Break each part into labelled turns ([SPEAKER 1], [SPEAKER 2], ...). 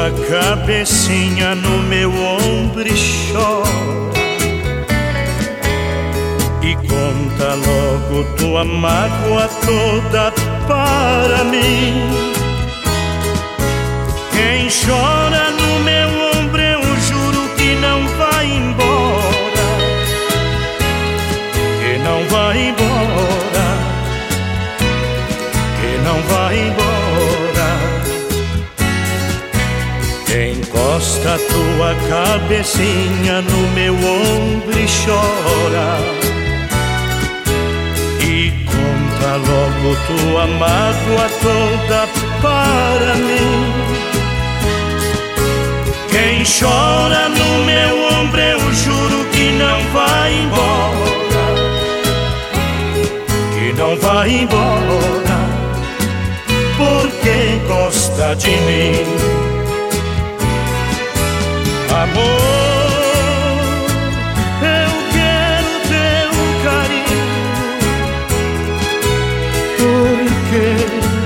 [SPEAKER 1] tua cabecinha no meu ombro e chora, e conta logo tua mágoa toda para mim. Quem chora no meu ombro, eu juro que não vai embora, que não vai embora, que não vai embora. Encosta tua cabecinha no meu ombro e chora, e conta logo tua mágoa toda para mim. Quem chora no meu ombro, eu juro que não vai embora, que não vai embora, porque gosta de mim. Amor, eu quero teu carinho, porque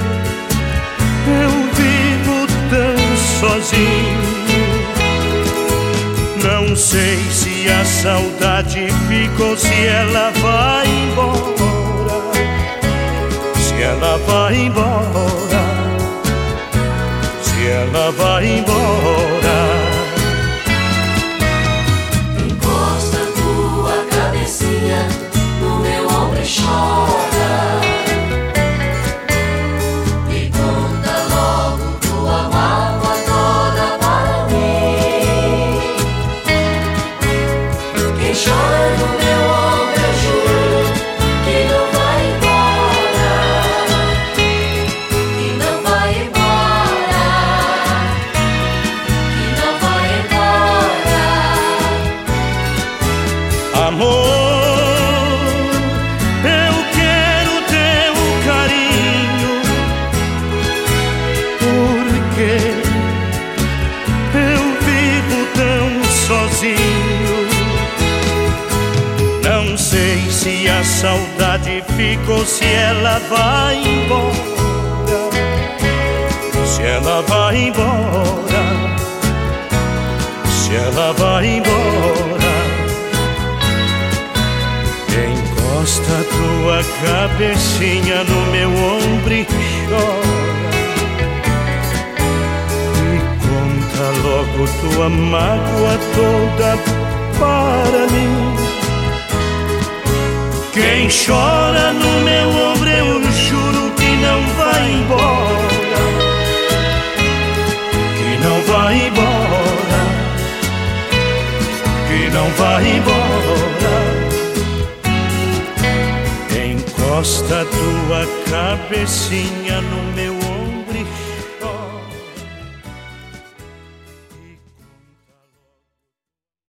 [SPEAKER 1] eu vivo tão sozinho. Não sei se a saudade ficou, se ela vai embora, se ela vai embora, se ela vai embora.
[SPEAKER 2] No meu ombro chora, e conta logo tua mágoa toda para mim. Quem chora no meu ombro, eu juro que não vai embora, que não vai embora, que não vai embora.
[SPEAKER 1] Amor, não sei se a saudade ficou, se ela vai embora, se ela vai embora, se ela vai embora. Encosta tua cabecinha no meu ombro e chora, logo tua mágoa toda para mim. Quem chora no meu ombro, eu juro que não vai embora, que não vai embora, que não vai embora. Encosta tua cabecinha no meu ombro